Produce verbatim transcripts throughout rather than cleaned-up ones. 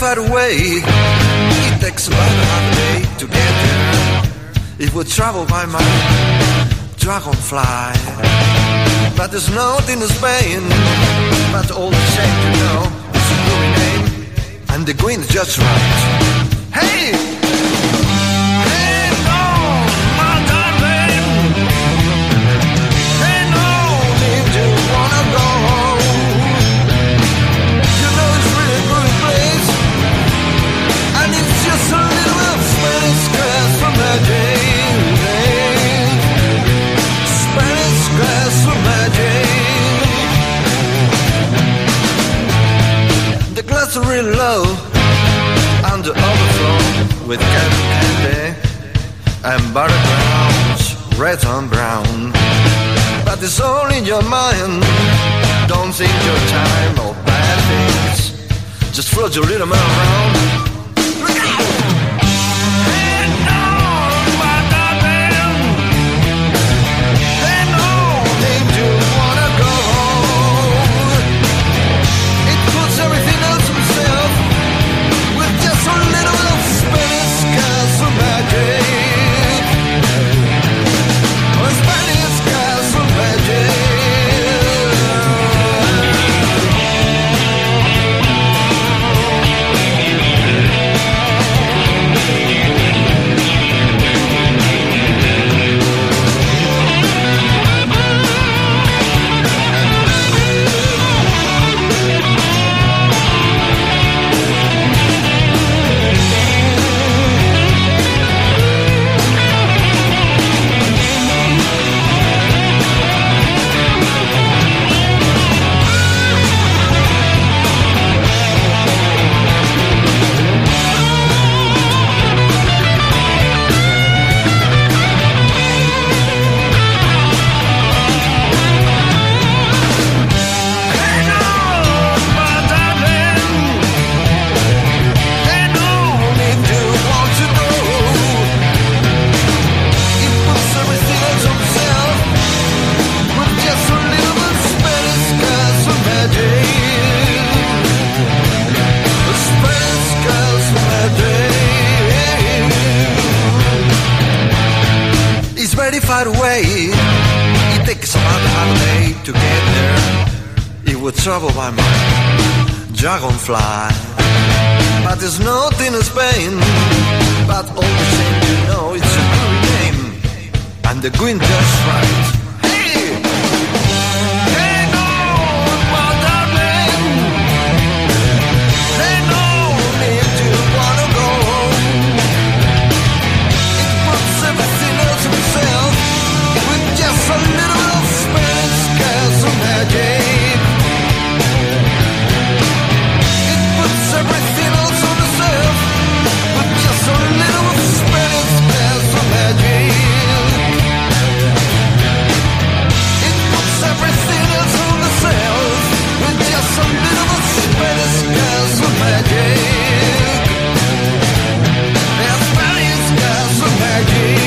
far away. It takes about a half day to get there. It would travel by my dragonfly. But there's nothing in Spain. But all the same, you know, it's a movie name. And the green's just right. Hey! Hey, no, my darling. Hey, no, need you wanna go. You know it's really a good place. And it's just a little bit of Spanish grass for magic. Spanish grass for magic. The glass are really low. And the overflow with candy candy and butter grounds, red and brown. But it's all in your mind. Don't think your time or bad things. Just float your little man around. Look out! Hey, no, my darling. Hey, no, need you wanna go. It puts everything else himself. Just a little bit of Spanish castle magic. Oh, Spanish castle magic. Far away, it takes about a half day to get there. It would travel by my dragonfly. But there's nothing in Spain. But all the same, you know it's a good name. And the green just right. Hey! Hey, no, my darling. Hey, no, need you wanna go. It puts everything else himself. Just a little bit of Spanish castle magic. It puts everything else on the shelf. With just a little of Spanish castle magic. It puts everything else on the shelf. With just a little of Spanish castle magic. Yeah, Spanish castle magic.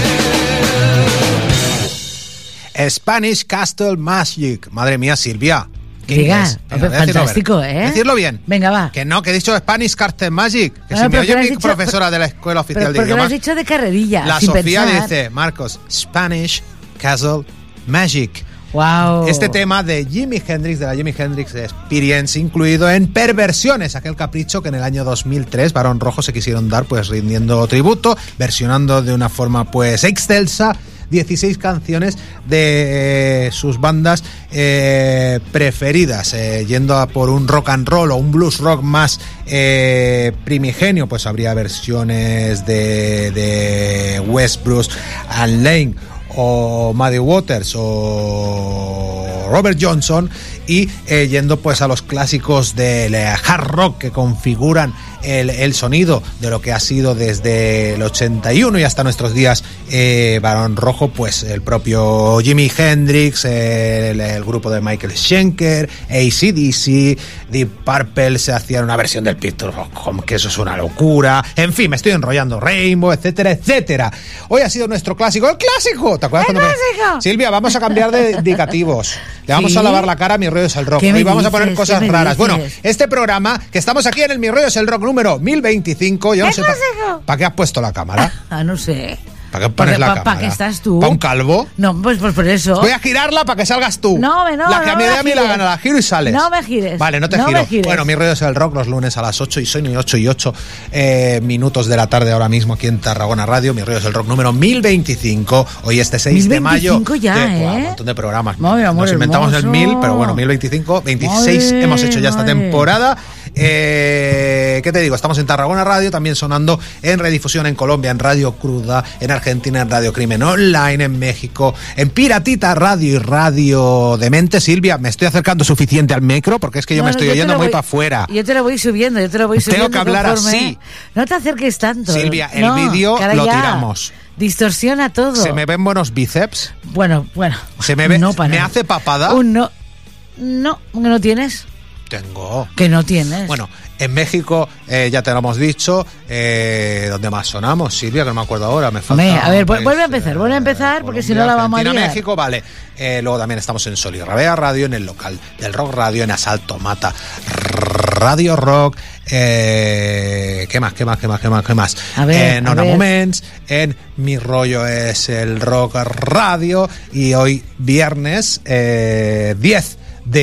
Spanish Castle Magic. Madre mía, Silvia. Diga, fantástico, ver. ¿eh? Decirlo bien. Venga, va. Que no, que he dicho Spanish Castle Magic. Que Bueno, si me oye mi dicho, profesora pero, de la Escuela Oficial pero, de Idiomas. Porque lo has dicho de carrerilla. La sin Sofía pensar. dice, Marcos, Spanish Castle Magic. Wow. Este tema de Jimi Hendrix, de la Jimi Hendrix Experience, incluido en Perversiones, aquel capricho que en el año dos mil tres Barón Rojo se quisieron dar, pues rindiendo tributo, versionando de una forma pues excelsa dieciséis canciones de eh, sus bandas eh, preferidas, eh, yendo a por un rock and roll o un blues rock más eh, primigenio, pues habría versiones de, de West Bruce and Lane o Muddy Waters o Robert Johnson, y eh, yendo pues a los clásicos del eh, hard rock que configuran el, el sonido de lo que ha sido desde el ochenta y uno y hasta nuestros días eh, Barón Rojo, pues el propio Jimi Hendrix, el, el grupo de Michael Schenker, A C D C, Deep Purple se hacían una versión del Picture of Home, que eso es una locura, en fin, me estoy enrollando, Rainbow, etcétera, etcétera. Hoy ha sido nuestro clásico, el clásico, ¿te acuerdas? ¡El cuando clásico! Me... Silvia, vamos a cambiar de indicativos, le vamos ¿Sí? a lavar la cara a Mi Rollo es el Rock, ¿Qué me y vamos dices? a poner cosas ¿Qué me raras. dices? Bueno, este programa, que estamos aquí en el Mi Rollo es el Rock número mil veinticinco, yo no ¿Qué sé clásico? ¿para qué has puesto la cámara? Ah, no sé. ¿Para qué pones Porque la pa- cámara? ¿Para qué estás tú? ¿Para un calvo? No, pues, pues por eso. Voy a girarla para que salgas tú. No, me- no, La que no me me dé la a mí la gires. gana, la giro y sales. No me gires. Vale, no te No giro. me gires. Bueno, Mi Rollo es el Rock los lunes a las ocho y son ocho y ocho eh, minutos de la tarde ahora mismo aquí en Tarragona Radio. Mi Rollo es el Rock número mil veinticinco. Hoy este seis de mayo. mil veinticinco ya, de, ¿eh? Buah, un montón de programas. Madre, amor Nos inventamos hermoso. el mil, pero bueno, mil veinticinco, veintiséis Madre, hemos hecho ya esta madre. temporada. Eh, ¿Qué te digo? Estamos en Tarragona Radio, también sonando en redifusión en Colombia, en Radio Cruda, en Argentina, en Radio Crimen Online, en México, en Piratita Radio y Radio Demente. Silvia, me estoy acercando suficiente al micro porque es que yo No, me no, estoy yo te oyendo lo muy voy- para afuera. Yo te lo voy subiendo, yo te lo voy Tengo subiendo. que hablar conforme- así. No te acerques tanto. Silvia, el No, vídeo cara lo ya. tiramos. Distorsiona todo. ¿Se me ven buenos bíceps? Bueno, bueno. ¿Se me ve? No, para ¿Me nada. hace papada? Un no. No, que no tienes. Tengo. Que no tienes. Bueno, en México, eh, ya te lo hemos dicho, eh, ¿dónde más sonamos? Silvia, que no me acuerdo ahora, me falta... Hombre, a ver, pues, vuelve a empezar, vuelve a empezar, porque si no la vamos a Argentina, liar. México, vale. Eh, luego también estamos en Sol y Rabea Radio, en el local del Rock Radio, en Asalto Mata Radio Rock, eh, ¿qué más, qué más, qué más, qué más, qué más? A ver, en a Ona ver. Moments, en Mi Rollo es el Rock Radio, y hoy viernes eh, diez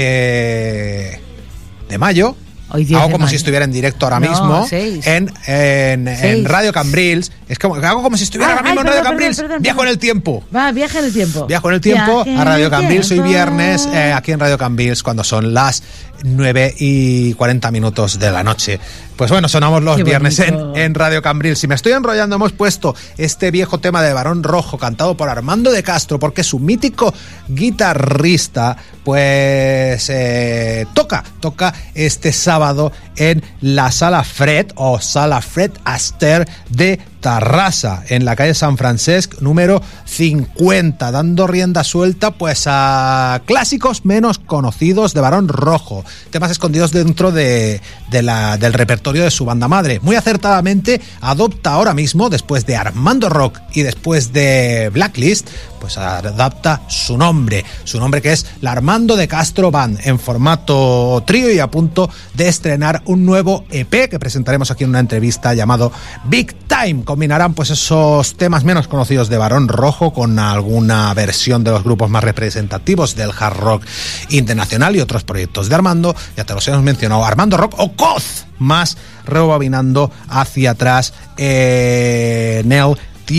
de, de mayo. Hoy diez Hago de como mayo. si estuviera en directo ahora No, mismo seis. en, en, en Seis. Radio Cambrils. Es como hago como si estuviera Ah, ahora mismo ay, en Radio perdón, Cambrils. perdón, perdón, Viajo perdón. en el tiempo. Va, viaja en el tiempo. Viajo en el tiempo Viaje a Radio en el Cambrils hoy tiempo. viernes, eh, aquí en Radio Cambrils, cuando son las nueve y cuarenta minutos de la noche. Pues bueno, sonamos los Qué viernes en, bonito. en Radio Cambrils. Si me estoy enrollando, hemos puesto este viejo tema de Barón Rojo, cantado por Armando de Castro, porque su mítico guitarrista, pues eh, toca, toca este sábado en la Sala Fred, o Sala Fred Astaire de Tarrasa, en la calle San Francesc, número cincuenta, dando rienda suelta pues a clásicos menos conocidos de Barón Rojo, temas escondidos dentro de, de la, del repertorio de su banda madre. Muy acertadamente adopta ahora mismo, después de Armando Rock y después de Blacklist, pues adapta su nombre, su nombre que es la Armando de Castro Band, en formato trío, y a punto de estrenar un nuevo E P que presentaremos aquí en una entrevista llamado Big Time. Combinarán pues esos temas menos conocidos de Barón Rojo con alguna versión de los grupos más representativos del hard rock internacional y otros proyectos de Armando, ya te los hemos mencionado, Armando Rock o Coz, más rebobinando hacia atrás eh, en el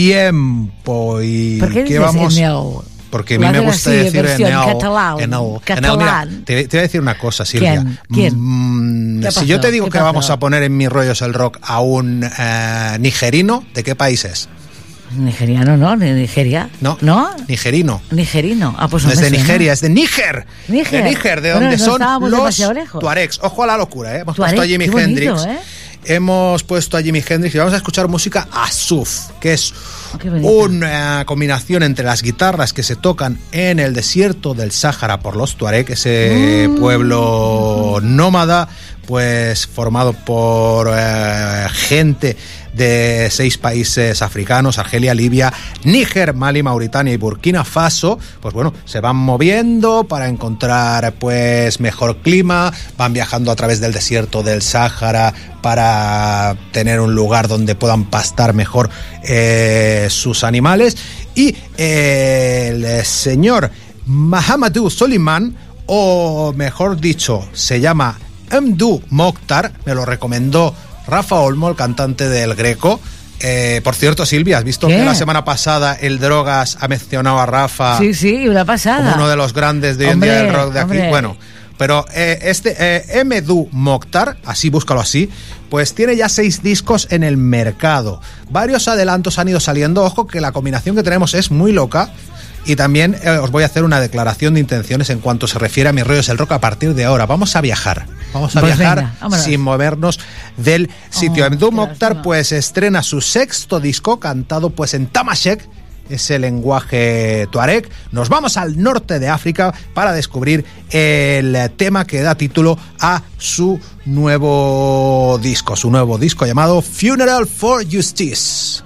tiempo. Y ¿Por qué ¿qué dices vamos? en el? Porque a Lo mí me hacen gusta así, decir en versión el, catalán, en el, en el. catalán. Mira, te, te voy a decir una cosa, Silvia. ¿Quién? ¿Quién? Mm, ¿Qué si pasó? yo te digo ¿Qué que pasó? vamos a poner en Mi Rollo es el Rock a un eh, nigerino, ¿de qué país es? Nigeriano, ¿no? ¿De Nigeria? No, ¿No? nigerino. Nigerino. Ah, pues No no es me de suena. Nigeria, es de Níger. Níger. De Níger, de Bueno, donde no son estábamos los demasiado lejos. tuaregs. Ojo a la locura, ¿eh? Hemos Tuareg, puesto a Jimi qué bonito, Hendrix. ¿eh? Hemos puesto a Jimi Hendrix y vamos a escuchar música Asuf, que es Oh, qué bonito. una combinación entre las guitarras que se tocan en el desierto del Sáhara por los tuareg, ese Mm. pueblo nómada, pues formado por eh, gente de seis países africanos: Argelia, Libia, Níger, Mali, Mauritania y Burkina Faso. Pues bueno, se van moviendo para encontrar pues mejor clima, van viajando a través del desierto del Sáhara para tener un lugar donde puedan pastar mejor eh, sus animales. Y eh, el señor Mahamadou Soliman, o mejor dicho, se llama Mdou Mokhtar, me lo recomendó Rafa Olmo, el cantante del Greco. Eh, por cierto, Silvia, ¿has visto ¿Qué? que la semana pasada el Drogas ha mencionado a Rafa Sí, sí, una pasada. como uno de los grandes de hoy en Hombre, día del rock de aquí? hombre. Bueno, pero eh, este eh, Mdou Mokhtar, así búscalo así, pues tiene ya seis discos en el mercado. Varios adelantos han ido saliendo. Ojo que la combinación que tenemos es muy loca. Y también eh, os voy a hacer una declaración de intenciones en cuanto se refiere a mis rollos el rock a partir de ahora. Vamos a viajar. Vamos a Pues viajar venga, sin movernos del sitio. Oh, Mdou qué Moctar lástima. pues estrena su sexto disco cantado pues en Tamashek, ese lenguaje tuareg. Nos vamos al norte de África para descubrir el tema que da título a su nuevo disco, su nuevo disco llamado Funeral for Justice.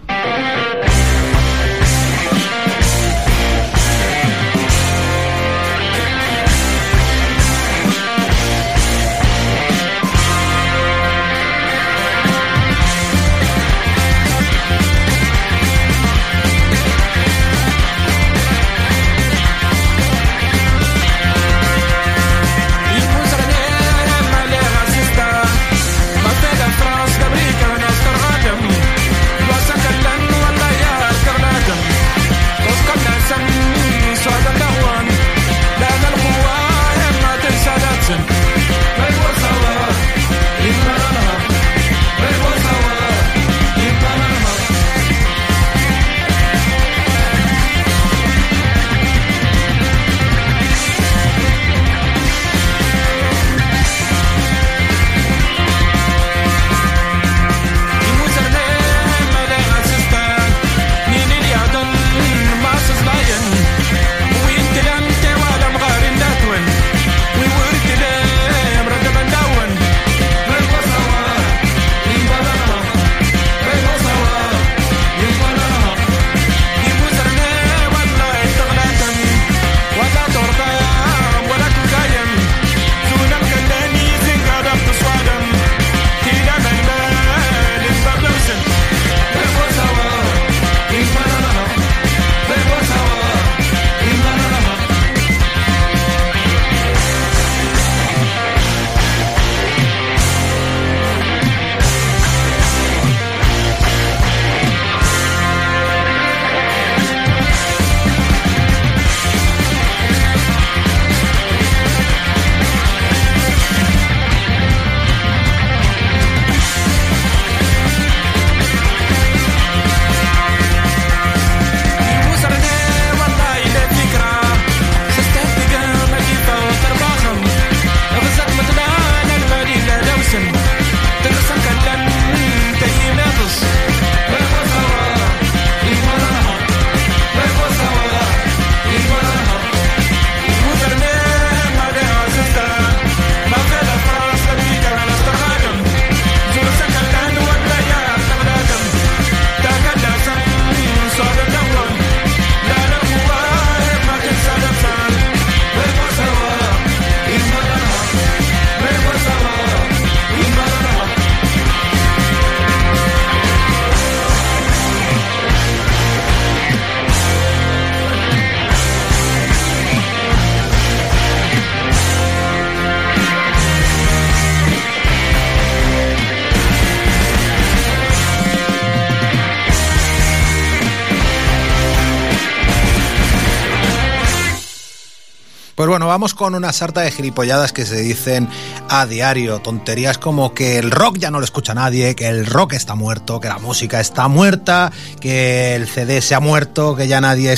Pues bueno, vamos con una sarta de gilipolladas que se dicen a diario. Tonterías como que el rock ya no lo escucha nadie, que el rock está muerto, que la música está muerta, que el C D se ha muerto, que ya nadie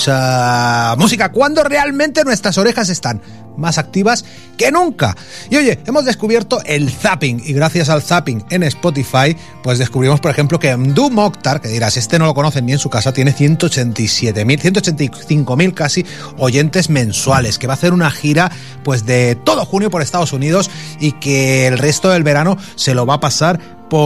escucha música, cuando realmente nuestras orejas están más activas que nunca. Y oye, hemos descubierto el zapping, y gracias al zapping en Spotify, pues descubrimos, por ejemplo, que Mdou Moctar, que dirás, este no lo conocen ni en su casa, tiene ciento ochenta y siete mil, ciento ochenta y cinco mil casi oyentes mensuales, que va a hacer una gira pues de todo junio por Estados Unidos y que el resto del verano se lo va a pasar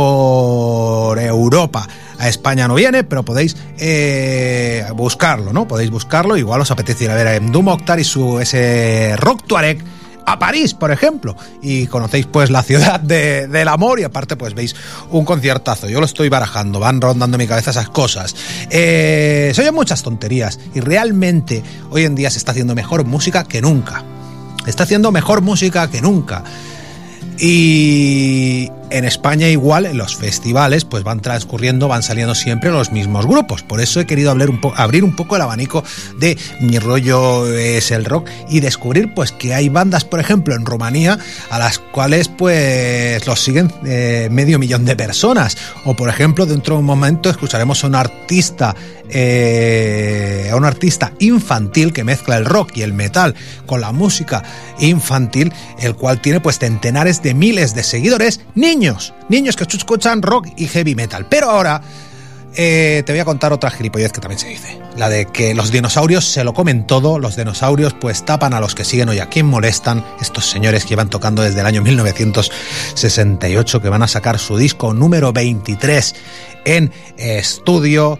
por Europa. A España no viene, pero podéis eh, buscarlo, ¿no? Podéis buscarlo, igual os apetece ir a ver a Mdou Moctar y su ese rock tuareg a París, por ejemplo, y conocéis pues la ciudad de, del amor, y aparte pues veis un conciertazo. Yo lo estoy barajando, van rondando en mi cabeza esas cosas. Eh, se oyen muchas tonterías y realmente hoy en día se está haciendo mejor música que nunca. Está haciendo mejor música que nunca. Y en España igual en los festivales pues van transcurriendo, van saliendo siempre los mismos grupos. Por eso he querido abrir un, po- abrir un poco el abanico de Mi rollo es el rock y descubrir pues que hay bandas, por ejemplo, en Rumanía a las cuales pues los siguen eh, medio millón de personas. O por ejemplo, dentro de un momento escucharemos a un artista eh, a un artista infantil que mezcla el rock y el metal con la música infantil, el cual tiene pues centenares de miles de seguidores, niños, niños que escuchan rock y heavy metal. Pero ahora eh, te voy a contar otra gilipollez que también se dice, la de que los dinosaurios se lo comen todo, los dinosaurios pues tapan a los que siguen. Hoy a quién molestan estos señores que llevan tocando desde el año mil novecientos sesenta y ocho, que van a sacar su disco número veintitrés en estudio,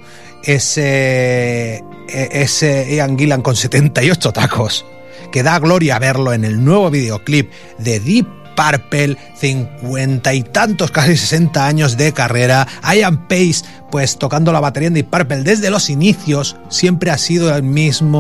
ese, ese Ian Gillan con setenta y ocho tacos, que da gloria verlo en el nuevo videoclip de Deep Purple, cincuenta y tantos, casi sesenta años de carrera. Ian Pace, pues tocando la batería en Deep Purple desde los inicios, siempre ha sido el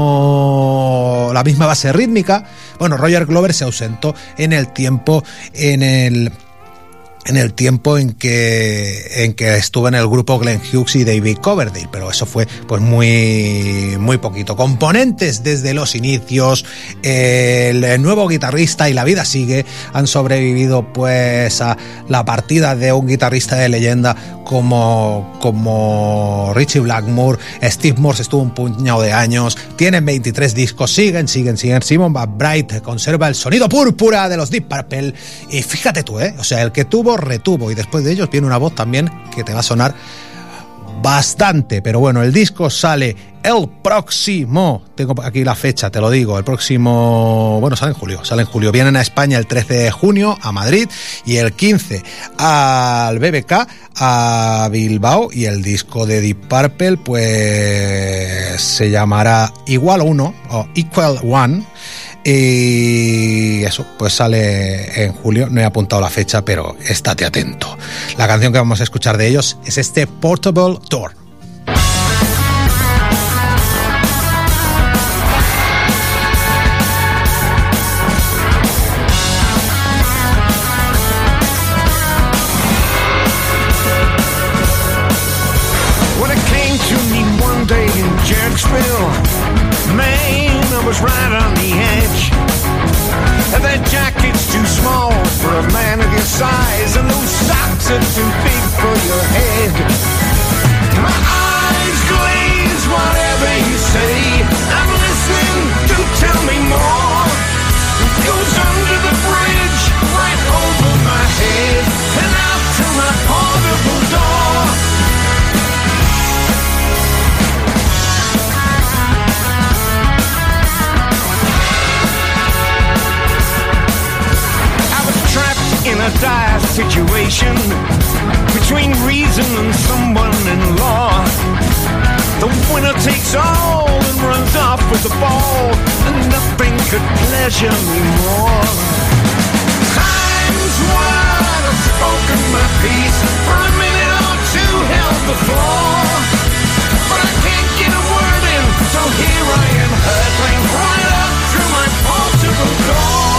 mismo, la misma base rítmica. Bueno, Roger Glover se ausentó en el tiempo, en el en el tiempo en que en que estuvo en el grupo Glenn Hughes y David Coverdale, pero eso fue pues muy muy poquito. Componentes desde los inicios, el nuevo guitarrista y la vida sigue han sobrevivido pues a la partida de un guitarrista de leyenda como como Ritchie Blackmore. Steve Morse estuvo un puñado de años, tienen veintitrés discos, siguen, siguen, siguen. Simon McBride conserva el sonido púrpura de los Deep Purple y fíjate tú, eh, o sea, el que tuvo retuvo, y después de ellos viene una voz también que te va a sonar bastante. Pero bueno, el disco sale el próximo, tengo aquí la fecha, te lo digo, el próximo, bueno, sale en julio, sale en julio, vienen a España el trece de junio a Madrid y el quince al B B K a Bilbao, y el disco de Deep Purple pues se llamará Igual Uno o Equal One. Y eso, pues sale en julio. No he apuntado la fecha, pero estate atento. La canción que vamos a escuchar de ellos es este Portable Tour. When it came to me one day in Jerksville, man, I was right on the edge. That jacket's too small for a man of your size, and those socks are too big for your head. My eyes glaze, whatever you say, I'm listening, do tell me more. It goes under the bridge, right over my head, and out to my portable door. In a dire situation between reason and someone in law, the winner takes all and runs off with the ball, and nothing could pleasure me more. Times when I've spoken my piece, for a minute or two held the floor, but I can't get a word in, so here I am hurtling right up through my portable door.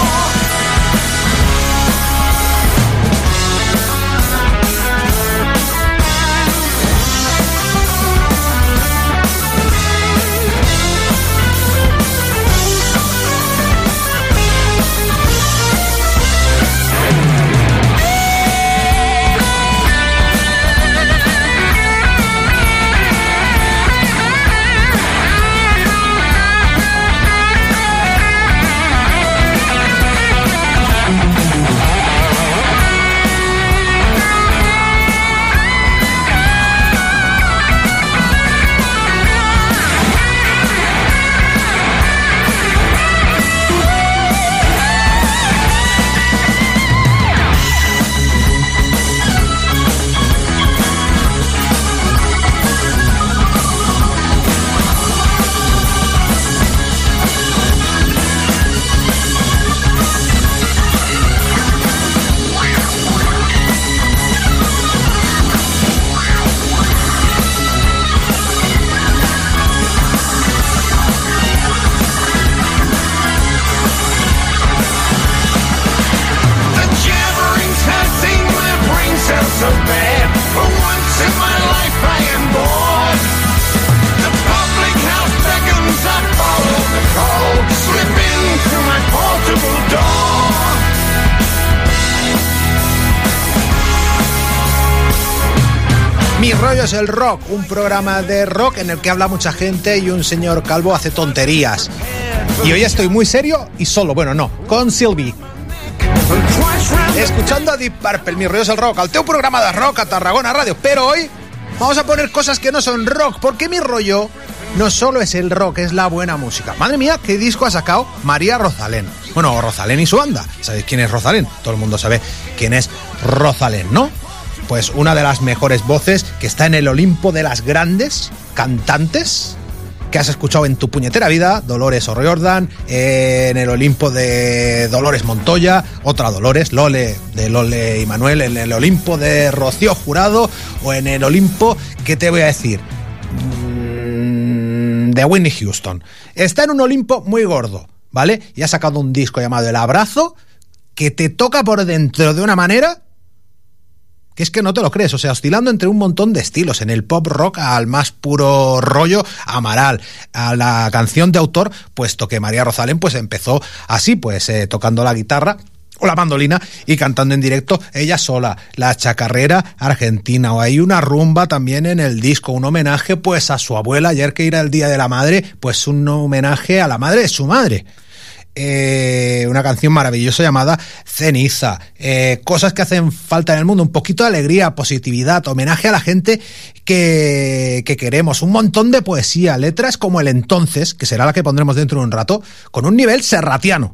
Mi rollo es el rock, un programa de rock en el que habla mucha gente y un señor calvo hace tonterías. Y hoy estoy muy serio y solo, bueno, no, con Silvi. Escuchando a Deep Purple, Mi rollo es el rock, al teu programa de rock a Tarragona Radio. Pero hoy vamos a poner cosas que no son rock, porque mi rollo no solo es el rock, es la buena música. Madre mía, qué disco ha sacado María Rosalén. Bueno, Rosalén y su banda. ¿Sabéis quién es Rosalén? Todo el mundo sabe quién es Rosalén, ¿no? Pues una de las mejores voces que está en el Olimpo de las grandes cantantes que has escuchado en tu puñetera vida. Dolores O'Riordan, eh, en el Olimpo de Dolores Montoya, otra Dolores, Lole de Lole y Manuel, en el Olimpo de Rocío Jurado, o en el Olimpo, ¿qué te voy a decir? Mm, de Whitney Houston. Está en un Olimpo muy gordo, ¿vale? Y ha sacado un disco llamado El Abrazo, que te toca por dentro de una manera que es que no te lo crees, o sea, oscilando entre un montón de estilos, en el pop rock al más puro rollo Amaral, a la canción de autor, puesto que María Rosalén pues empezó así, pues eh, tocando la guitarra o la mandolina y cantando en directo ella sola, la chacarrera argentina. O hay una rumba también en el disco, un homenaje pues a su abuela, ayer que era el Día de la Madre, pues un homenaje a la madre de su madre. Eh, una canción maravillosa llamada Ceniza, eh, cosas que hacen falta en el mundo, un poquito de alegría, positividad, homenaje a la gente que, que queremos, un montón de poesía, letras como El Entonces, que será la que pondremos dentro de un rato, con un nivel serratiano.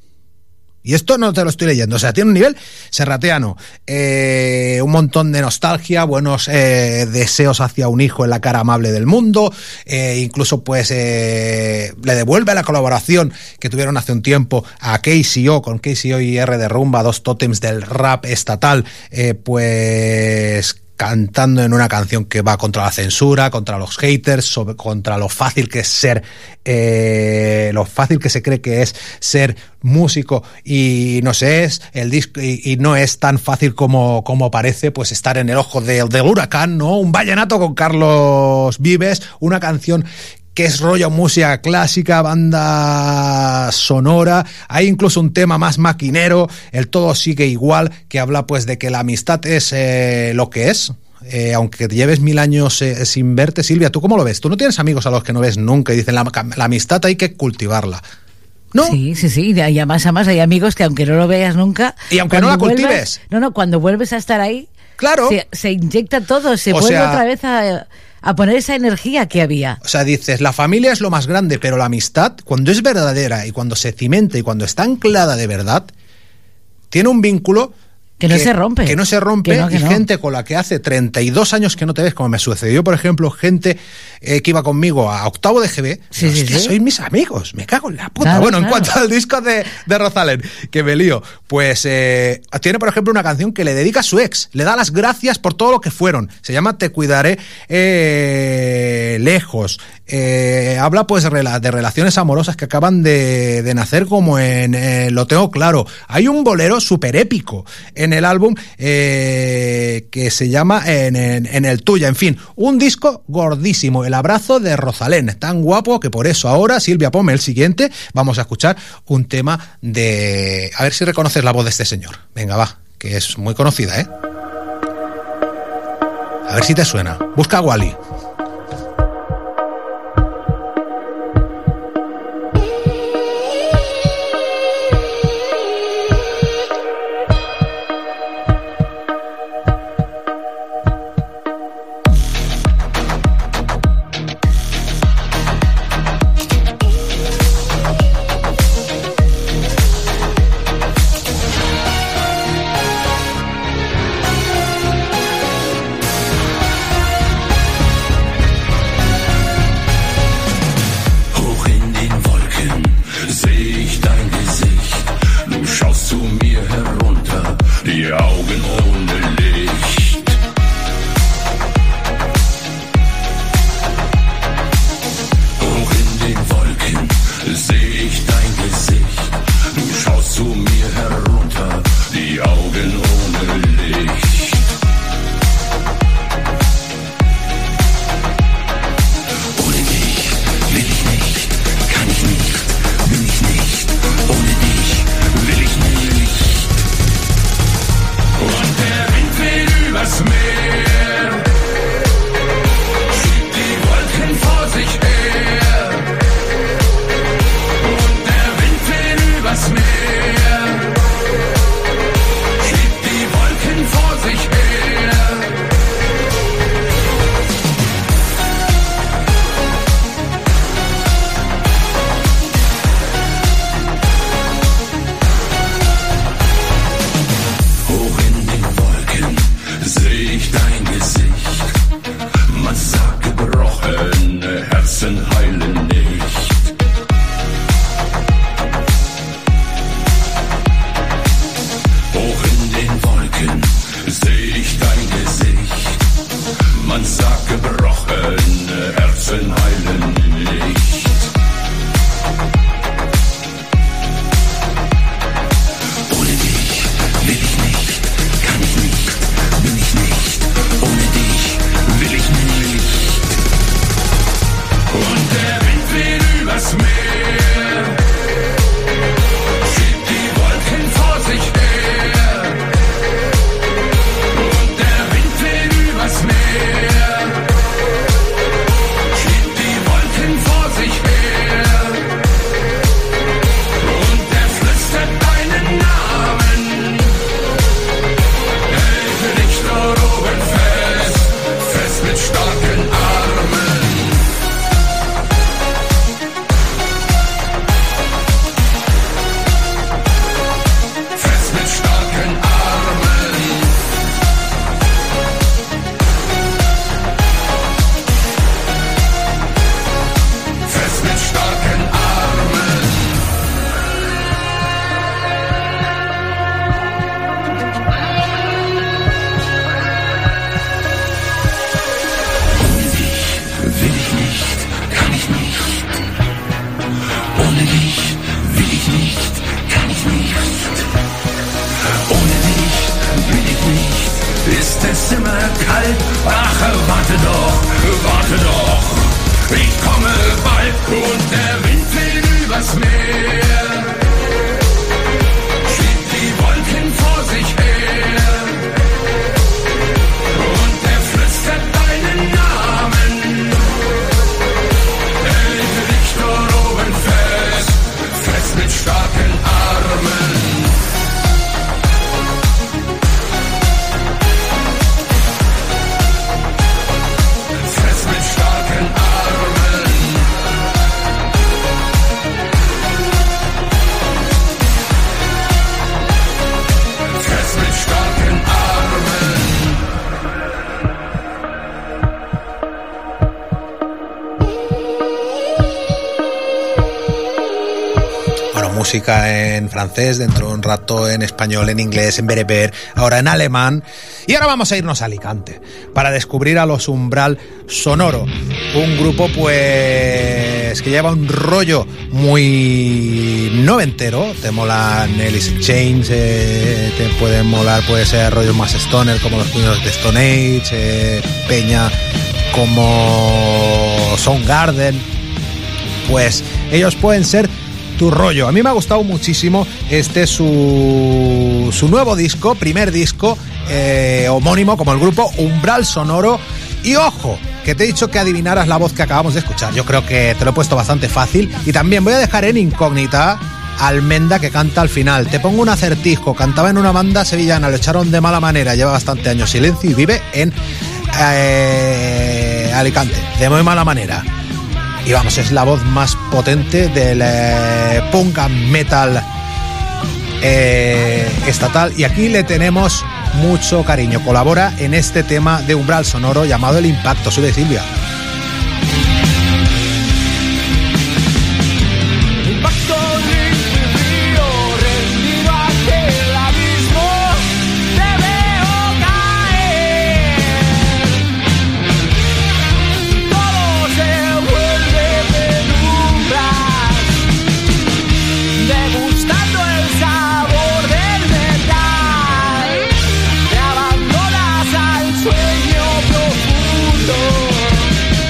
Y esto no te lo estoy leyendo, o sea, tiene un nivel serratiano, eh, un montón de nostalgia, buenos eh, deseos hacia un hijo en la cara amable del mundo, eh, incluso pues eh, le devuelve la colaboración que tuvieron hace un tiempo a K C O, con K C O y R de Rumba, dos tótems del rap estatal, eh, pues cantando en una canción que va contra la censura, contra los haters, sobre, contra lo fácil que es ser, eh, lo fácil que se cree que es ser músico y no sé, es el disco y, y no es tan fácil como, como parece, pues estar en el ojo de, del huracán, ¿no? Un vallenato con Carlos Vives, una canción que es rollo música clásica, banda sonora, hay incluso un tema más maquinero, el todo sigue igual, que habla pues de que la amistad es eh, lo que es, eh, aunque te lleves mil años eh, sin verte. Silvia, ¿tú cómo lo ves? ¿Tú no tienes amigos a los que no ves nunca y dicen la, la amistad hay que cultivarla? ¿No? Sí, sí, sí, y además, además hay amigos que aunque no lo veas nunca... Y aunque no la cultives. Vuelves, no, no, cuando vuelves a estar ahí, claro, se, se inyecta todo, se o vuelve sea, otra vez a... a poner esa energía que había. O sea, dices, la familia es lo más grande, pero la amistad, cuando es verdadera y cuando se cimenta y cuando está anclada de verdad, tiene un vínculo que no que, se rompe. Que no se rompe, que no, que y no. gente con la que hace treinta y dos años que no te ves, como me sucedió, por ejemplo, gente eh, que iba conmigo a octavo de G B, sí, hostia, sí, sí. sois mis amigos, me cago en la puta. Claro, bueno, claro. En cuanto al disco de, de Rosalén, que me lío, pues eh, tiene, por ejemplo, una canción que le dedica a su ex, le da las gracias por todo lo que fueron, se llama Te cuidaré eh, lejos, eh, habla pues de relaciones amorosas que acaban de, de nacer, como en eh, Lo tengo claro. Hay un bolero súper épico en el álbum eh, que se llama en, en, en el Tuya, en fin, un disco gordísimo, El Abrazo de Rosalén, tan guapo que por eso ahora, Silvia, ponme el siguiente, vamos a escuchar un tema de... A ver si reconoces la voz de este señor. Venga, va, que es muy conocida, ¿eh? A ver si te suena. Busca a Wally. Warte doch, warte doch, ich komme bald und der Wind weht übers Meer. Schiebt die Wolken vor sich her und er flüstert deinen Namen. Er legt dich dort oben fest, fest mit starken Armen. Música en francés, dentro de un rato en español, en inglés, en bereber, ahora en alemán. Y ahora vamos a irnos a Alicante para descubrir a los Umbral Sonoro, un grupo pues que lleva un rollo muy noventero. Te molan Alice in Chains, eh, te pueden molar pues eh, rollos más stoner como los Puños de Stone Age, eh, peña como Soundgarden. Pues ellos pueden ser tu rollo. A mí me ha gustado muchísimo este su, su nuevo disco, primer disco, eh, homónimo como el grupo, Umbral Sonoro. Y ojo, que te he dicho que adivinaras la voz que acabamos de escuchar. Yo creo que te lo he puesto bastante fácil. Y también voy a dejar en incógnita a Almenda, que canta al final. Te pongo un acertijo. Cantaba en una banda sevillana, lo echaron de mala manera, lleva bastante años silencio y vive en eh, Alicante, de muy mala manera. Y vamos, es la voz más potente del eh, punk and metal eh, estatal. Y aquí le tenemos mucho cariño. Colabora en este tema de Umbral Sonoro llamado El Impacto. Sube, Silvia. Te abandonas al sueño profundo.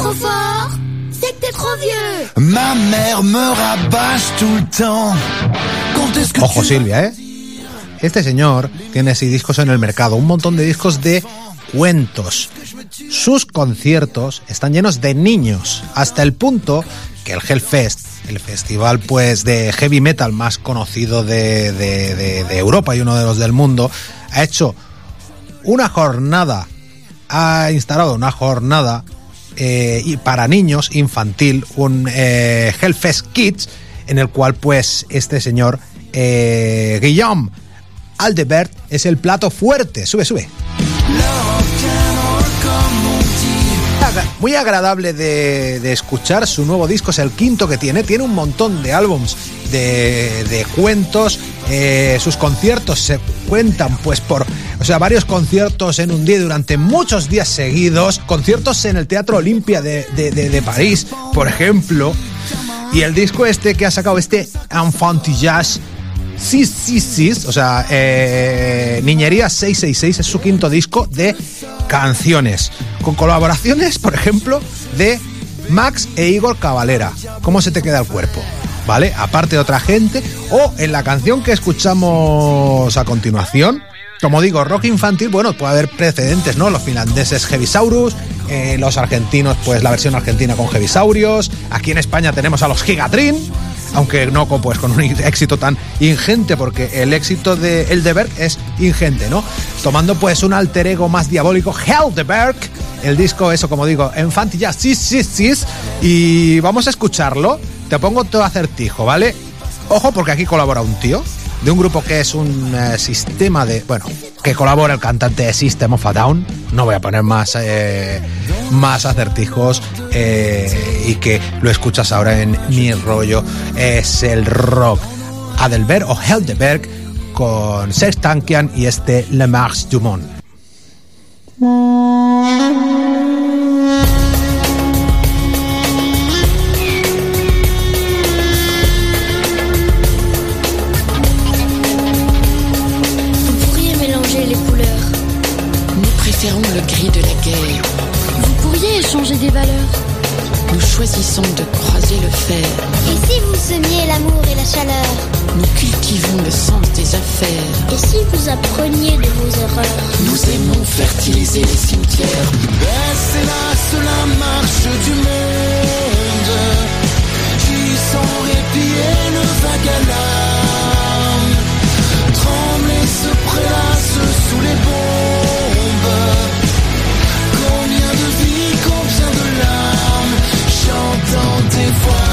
trop fort, c'est que t'es trop vieux. Ma mère me rabâche tout le temps. Quand est-ce que Ojo, tu... Silvia, ¿eh? Este señor tiene así discos en el mercado, un montón de discos de cuentos. Sus conciertos están llenos de niños, hasta el punto que el Hellfest, el festival pues de heavy metal más conocido de, de, de, de Europa y uno de los del mundo, ha hecho una jornada, ha instalado una jornada eh, y para niños infantil, un eh, Hellfest Kids, en el cual pues este señor eh, Guillaume Aldebert es el plato fuerte. Sube, sube. Muy agradable de, de escuchar. Su nuevo disco es el quinto que tiene. Tiene un montón de álbums de, de cuentos. Eh, sus conciertos se cuentan pues por, o sea, varios conciertos en un día durante muchos días seguidos. Conciertos en el Teatro Olimpia de, de, de, de París, por ejemplo. Y el disco este que ha sacado, este Enfantillage Sí, sí, sí, o sea, eh, Niñería seiscientos sesenta y seis es su quinto disco de canciones, con colaboraciones, por ejemplo, de Max e Igor Cavalera. ¿Cómo se te queda el cuerpo? ¿Vale? Aparte de otra gente, o en la canción que escuchamos a continuación, como digo, rock infantil, bueno, puede haber precedentes, ¿no? Los finlandeses Heavisaurus, eh, los argentinos, pues la versión argentina con Heavisaurios, aquí en España tenemos a los Gigatrin, aunque no pues con un éxito tan ingente, porque el éxito de Eldeberg es ingente, ¿no? Tomando pues un alter ego más diabólico, Heldeberg, el disco, eso como digo, Enfantillage sí, sí, sí, y vamos a escucharlo. Te pongo todo acertijo, ¿vale? Ojo, porque aquí colabora un tío de un grupo que es un eh, sistema de... Bueno, que colabora el cantante de System of a Down. No voy a poner más, eh, más acertijos eh, y que lo escuchas ahora en Mi Rollo. Es el rock Adelbert o Heldeberg con Serge Tankian y este Le Marche du Monde. Le gris de la guerre. Vous pourriez échanger des valeurs. Nous choisissons de croiser le fer. Et si vous semiez l'amour et la chaleur? Nous cultivons le sens des affaires. Et si vous appreniez de vos erreurs? Nous aimons fertiliser les cimetières. C'est là, la marche du monde qui sans répit ne vague à l'âme. Tremble et se prélasse sous les bombes. Combien de vies, combien de larmes, chantant tes voix.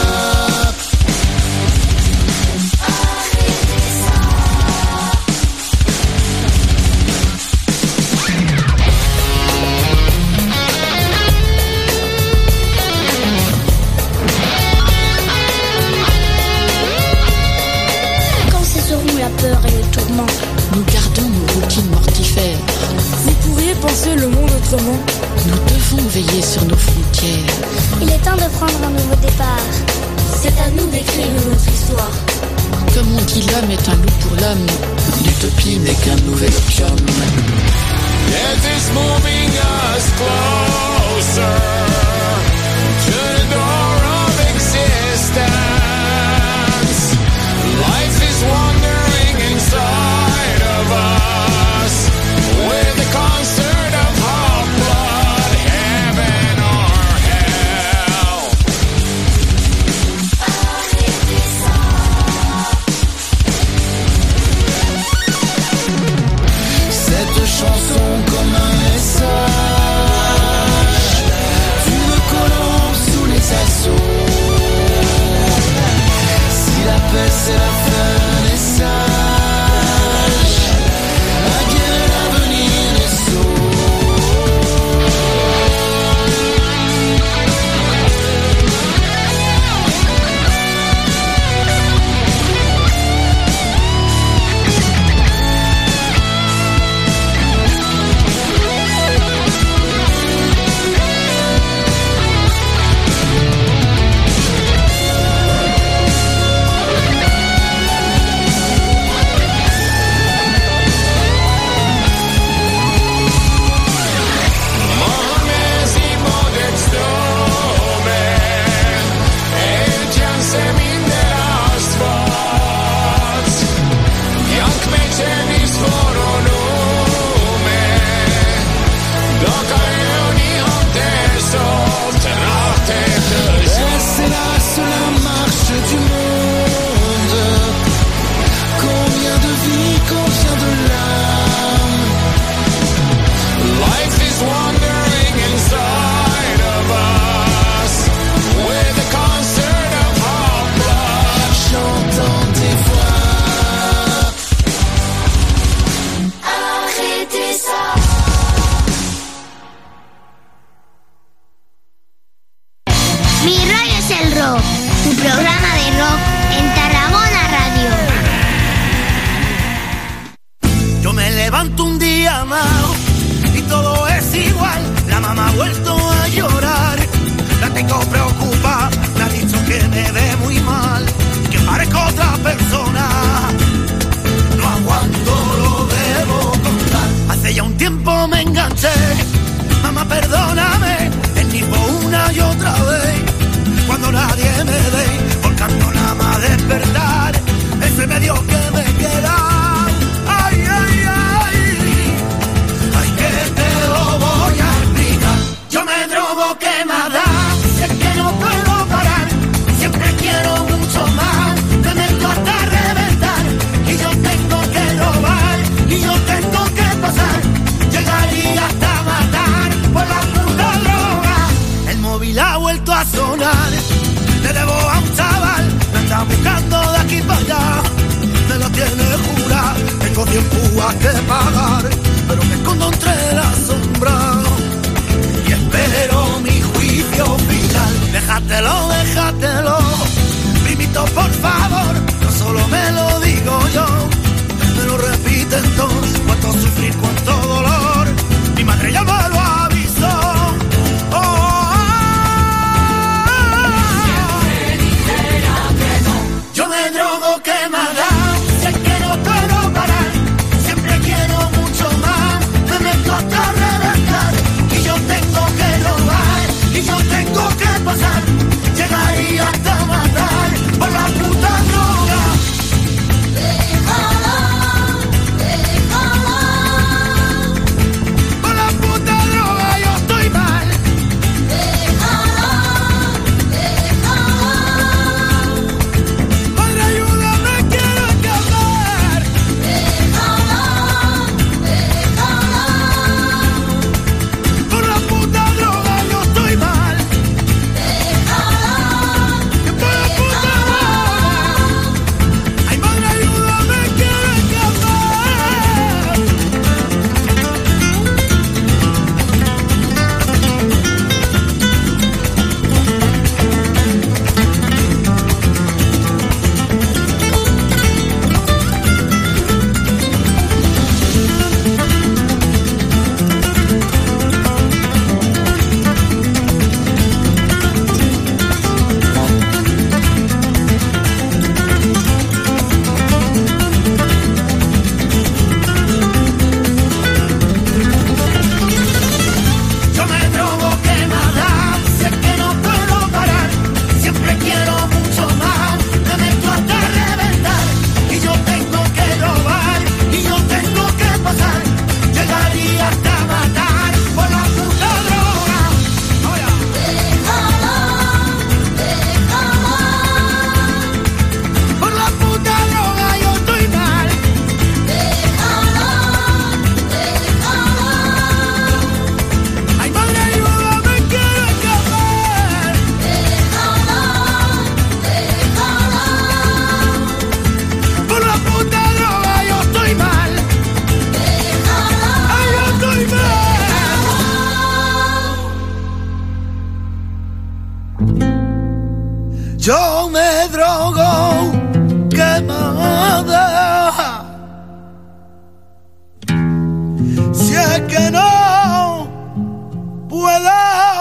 Quand cesseront la peur et le tourment? Nous gardons nos routines mortifères. Vous pourriez penser le monde autrement. Nous devons veiller sur nos frontières. Il est temps de prendre un nouveau départ. C'est à nous d'écrire notre histoire. Comme on dit, l'homme est un loup pour l'homme. L'utopie n'est qu'un nouvel opium. It is moving us closer to the door of existence. Life is wandering inside of us with a concert of hot blood, heaven or hell. Cette chanson comme un message tiempo a que pagar, pero me escondo entre la sombra y espero mi juicio final. Déjatelo, déjatelo, primito, por favor, no solo me lo digo yo, me lo repiten todos. Cuánto sufrir, cuánto dolor, mi madre ya me lo avisó. Oh, oh, oh. Siempre dijera que no. Yo me drogo, que me da, sé que no puedo parar, siempre quiero mucho más, me meto hasta reventar, y yo tengo que robar, y yo tengo que pasar, llegaría hasta matar por la puta droga. Déjala, déjala, por la puta droga yo estoy mal. Déjala, déjala, madre ayúdame, quiero escapar. Déjala, déjala, por la puta droga yo estoy mal. Que por la puta droga, ay madre ayúdame, quiero escapar. Yo me drogo, que me da, sé que no puedo parar, siempre quiero mucho más, me meto hasta reventar, y yo tengo que robar, y yo tengo que pasar, llegaría hasta matar por la puta droga. Ahora. Déjala, déjala, por la puta droga yo estoy mal. Déjala, déjala, ay madre ayúdame, quiero escapar. Déjala, déjala, por la puta droga yo estoy mal. Déjala, ay yo estoy mal. Yo me drogo, que me deja, si es que no puedo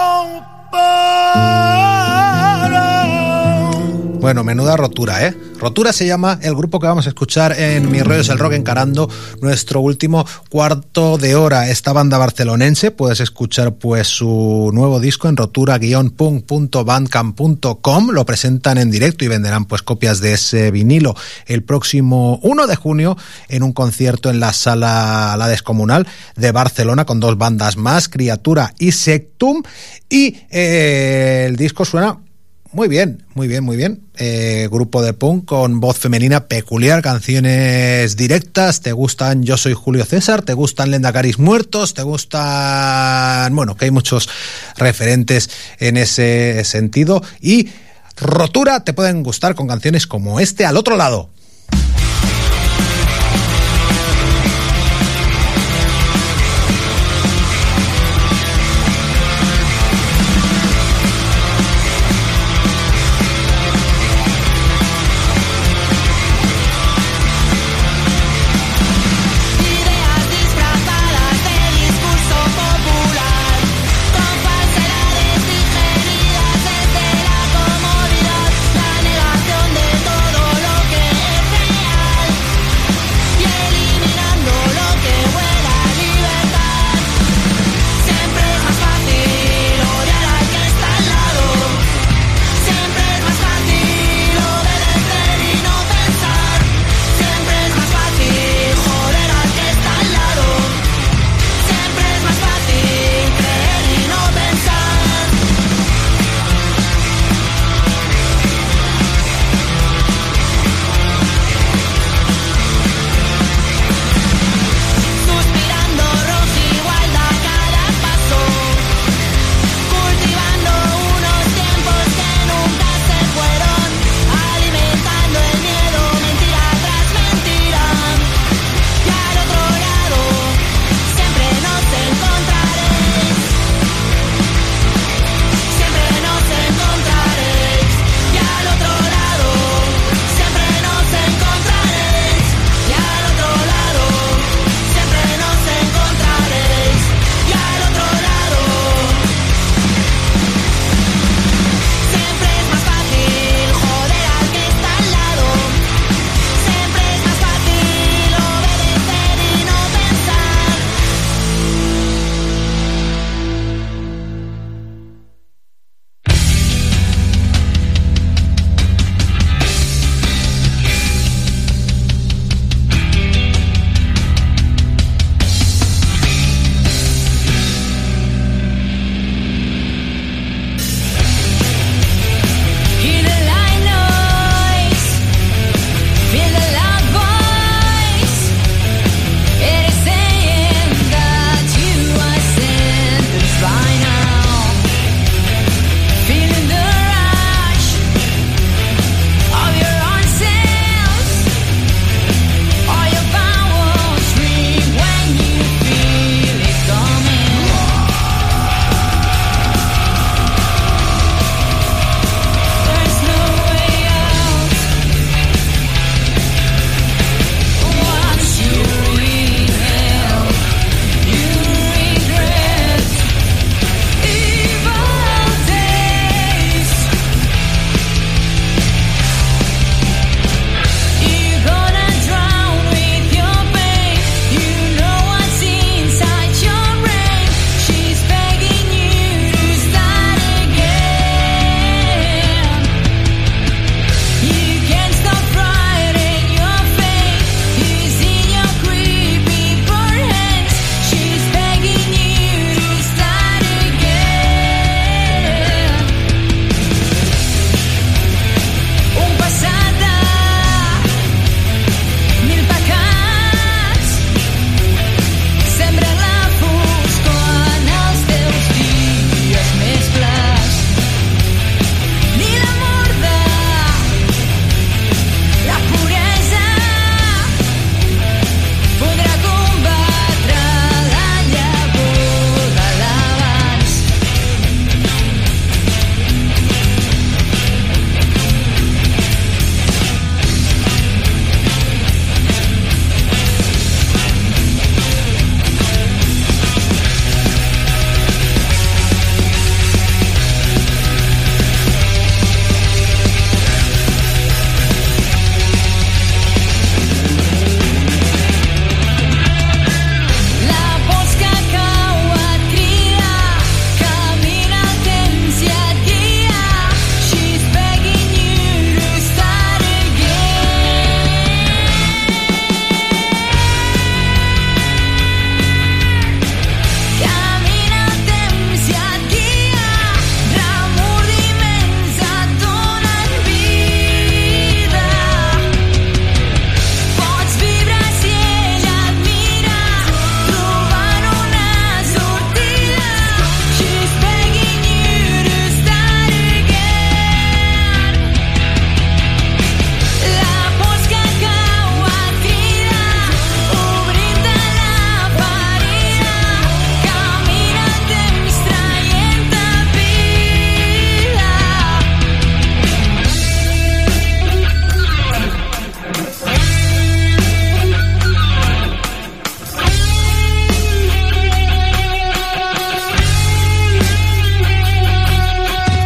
parar. Bueno, menuda rotura, ¿eh? Rotura se llama el grupo que vamos a escuchar en Mi Rollo es el Rock, encarando nuestro último cuarto de hora. Esta banda barcelonense, puedes escuchar pues su nuevo disco en rotura guion punk punto bandcamp punto com. Lo presentan en directo y venderán pues copias de ese vinilo el próximo uno de junio en un concierto en la Sala La Descomunal de Barcelona, con dos bandas más, Criatura y Sectum. Y eh, el disco suena muy bien, muy bien, muy bien. Eh, grupo de punk con voz femenina peculiar, canciones directas. ¿Te gustan Yo Soy Julio César? ¿Te gustan Lendacaris Muertos? ¿Te gustan...? Bueno, que hay muchos referentes en ese sentido. Y Rotura te pueden gustar con canciones como este, Al Otro Lado. Comodidad, la negación de todo lo que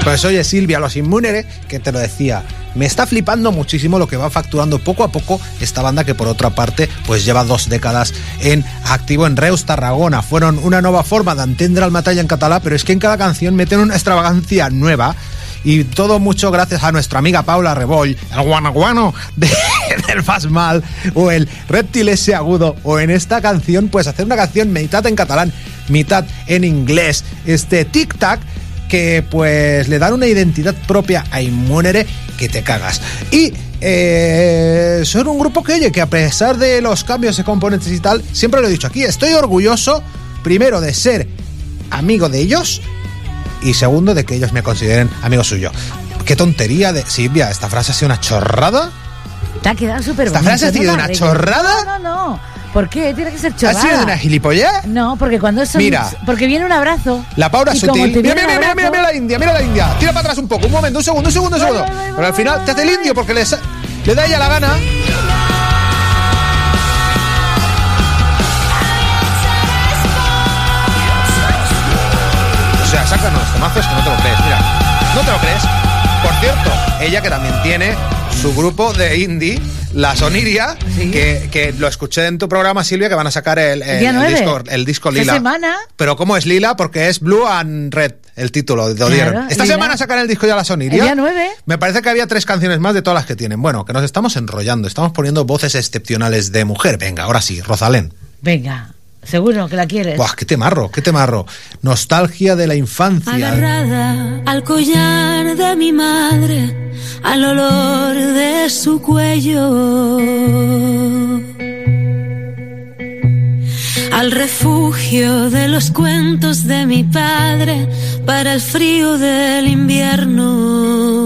Pues oye, Silvia, los Inmunere, que te lo decía, me está flipando muchísimo lo que va facturando poco a poco esta banda que por otra parte pues lleva dos décadas en activo en Reus, Tarragona. Fueron una nueva forma de entender el metall en catalán, pero es que en cada canción meten una extravagancia nueva. Y todo mucho gracias a nuestra amiga Paula Reboll, el guanaguano de, del Fast Mal, o el reptil ese agudo, o en esta canción, pues hacer una canción mitad en catalán, mitad en inglés. Este tic-tac, que pues le dan una identidad propia a Inmunere que te cagas. Y eh, son un grupo que, oye, que a pesar de los cambios de componentes y tal, siempre lo he dicho aquí, estoy orgulloso, primero, de ser amigo de ellos, y segundo, de que ellos me consideren amigo suyo. Qué tontería de... Silvia, ¿esta frase ha sido una chorrada? Te ha quedado súper bonito. ¿Esta frase ha sido una chorrada? No, no, no. ¿Por qué? Tiene que ser chorrada. ¿Ha sido de una gilipollez? No, porque cuando es... Mira. Porque viene un abrazo. La Paula y sutil. Mira, mira, mira, abrazo, mira, mira la India, mira la India. Tira para atrás un poco, un momento, un segundo, un segundo, un segundo. Voy, voy, voy, Pero al final te hace el indio porque le, le da ella la gana. O sea, sácanos temazos que no te lo crees, mira. No te lo crees. Por cierto, ella que también tiene su grupo de indie, La Soniria, ¿sí? que, que lo escuché en tu programa, Silvia, que van a sacar el, el, el, disco, el disco Lila. ¿Qué semana? Pero ¿cómo es Lila? Porque es Blue and Red, el título, lo dieron. Claro, Esta Lila. semana sacan el disco ya La Soniria. El día nueve. Me parece que había tres canciones más de todas las que tienen. Bueno, que nos estamos enrollando, estamos poniendo voces excepcionales de mujer. Venga, ahora sí, Rosalén. Venga. Seguro que la quieres. Buah, qué temarro, qué temarro. Nostalgia de la infancia. Agarrada al collar de mi madre, al olor de su cuello, al refugio de los cuentos de mi padre para el frío del invierno.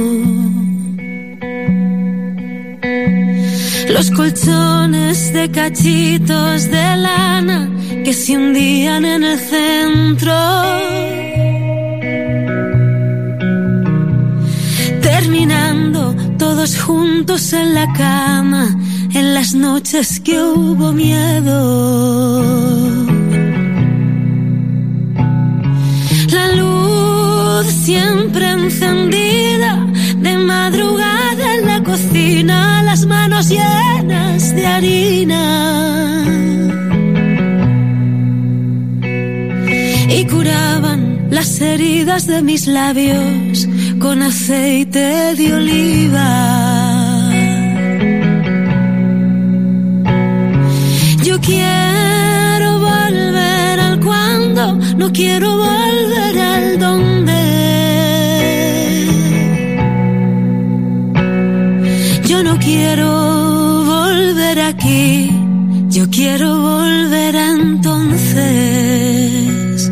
Los colchones de cachitos de lana que se hundían en el centro, terminando todos juntos en la cama en las noches que hubo miedo. La luz siempre encendida, de madrugada en la cocina, las manos llenas de harina, y curaban las heridas de mis labios con aceite de oliva. Yo quiero volver al cuando, no quiero volver al dónde. Yo no quiero volver aquí, yo quiero volver a entonces.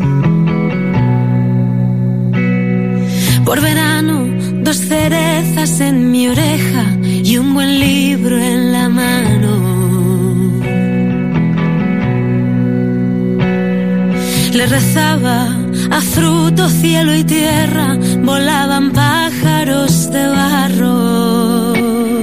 Por verano, dos cerezas en mi oreja y un buen libro en la mano. Le rezaba a fruto, cielo y tierra, volaban pájaros de barro.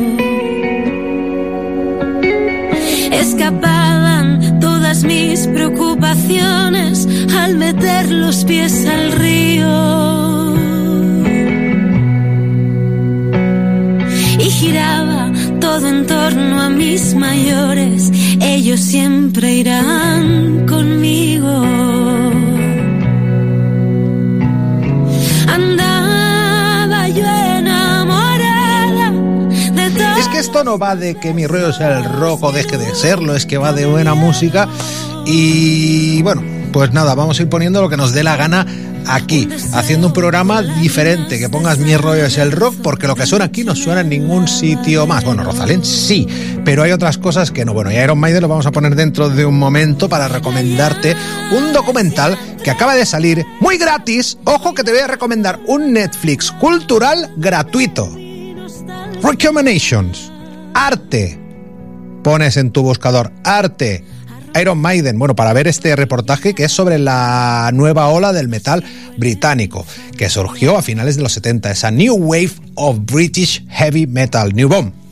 Escapaban todas mis preocupaciones al meter los pies al río. Y giraba todo en torno a mis mayores, ellos siempre irán conmigo. Andaba yo enamorada de todo. Es que esto no va de que mi rollo sea el rock o deje de serlo, es que va de buena música. Y bueno, pues nada, vamos a ir poniendo lo que nos dé la gana aquí, haciendo un programa diferente, que pongas mi rollo es el rock, porque lo que suena aquí no suena en ningún sitio más. Bueno, Rosalén sí, pero hay otras cosas que no. Bueno, y Iron Maiden lo vamos a poner dentro de un momento para recomendarte un documental que acaba de salir muy gratis. Ojo, que te voy a recomendar un Netflix cultural gratuito. Recommendations. Arte. Pones en tu buscador arte Iron Maiden, bueno, para ver este reportaje que es sobre la nueva ola del metal británico que surgió a finales de los setenta, esa New Wave of British Heavy Metal, New Bomb,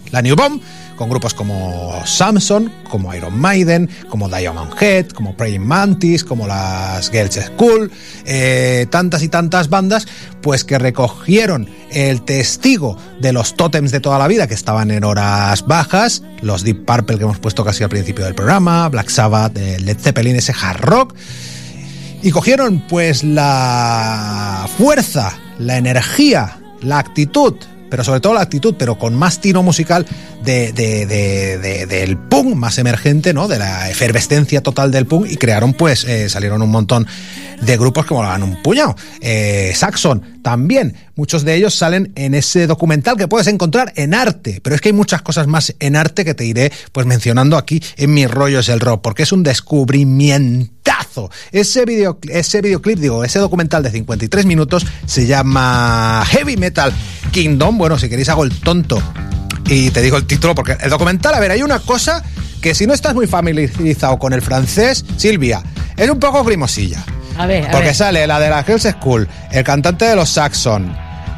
la New Bomb, con grupos como Samson, como Iron Maiden, como Diamond Head, como Praying Mantis, como las Girls' School, eh, tantas y tantas bandas, pues que recogieron el testigo de los tótems de toda la vida que estaban en horas bajas, los Deep Purple que hemos puesto casi al principio del programa, Black Sabbath, Led Zeppelin, ese hard rock, y cogieron pues la fuerza, la energía, la actitud, pero sobre todo la actitud, pero con más tino musical de, de, de, de, del punk más emergente, ¿no? De la efervescencia total del punk, y crearon, pues, eh, salieron un montón de grupos que molaban un puñado. Eh, Saxon también, muchos de ellos salen en ese documental que puedes encontrar en Arte, pero es que hay muchas cosas más en Arte que te iré, pues, mencionando aquí en Mis Rollos el Rock, porque es un descubrimientazo. Ese video, ese videoclip, digo, ese documental de cincuenta y tres minutos se llama Heavy Metal Kingdom. Bueno, si queréis hago el tonto y te digo el título, porque el documental, a ver, hay una cosa que si no estás muy familiarizado con el francés, Silvia, es un poco grimosilla. A ver, a porque ver. sale la de la Girls' School, el cantante de los Saxon,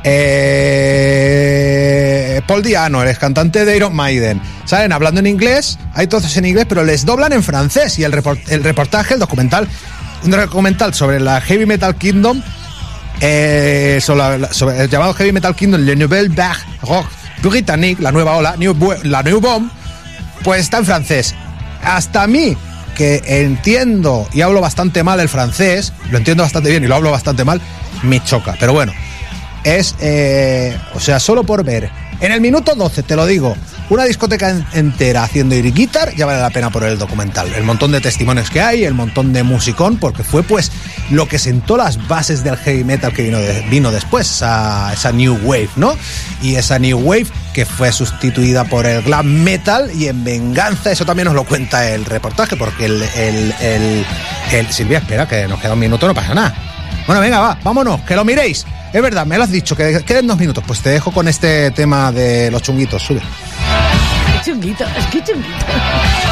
eh, Paul Diano, el cantante de Iron Maiden, salen hablando en inglés, hay todos en inglés, pero les doblan en francés, y el, report, el reportaje, el documental, un documental sobre la Heavy Metal Kingdom, eh, sobre, sobre el llamado Heavy Metal Kingdom, Le Nouvelle Vague Rock Britannique, la nueva ola, New, la New Bomb, pues está en francés. Hasta a mí, que entiendo y hablo bastante mal el francés, lo entiendo bastante bien y lo hablo bastante mal, me choca. Pero bueno, es, eh, o sea, solo por ver, en el minuto doce, te lo digo, una discoteca entera haciendo air guitar, ya vale la pena por el documental. El montón de testimonios que hay, el montón de musicón, porque fue pues lo que sentó las bases del heavy metal que vino, de, vino después, esa, esa new wave, ¿no? Y esa new wave que fue sustituida por el glam metal, y en venganza, eso también nos lo cuenta el reportaje, porque el, el, el, el Silvia, espera, que nos queda un minuto, no pasa nada. Bueno, venga, va, vámonos, que lo miréis. Es verdad, me lo has dicho, que queden dos minutos. Pues te dejo con este tema de los chunguitos, sube. Qué chunguito, es que chunguito.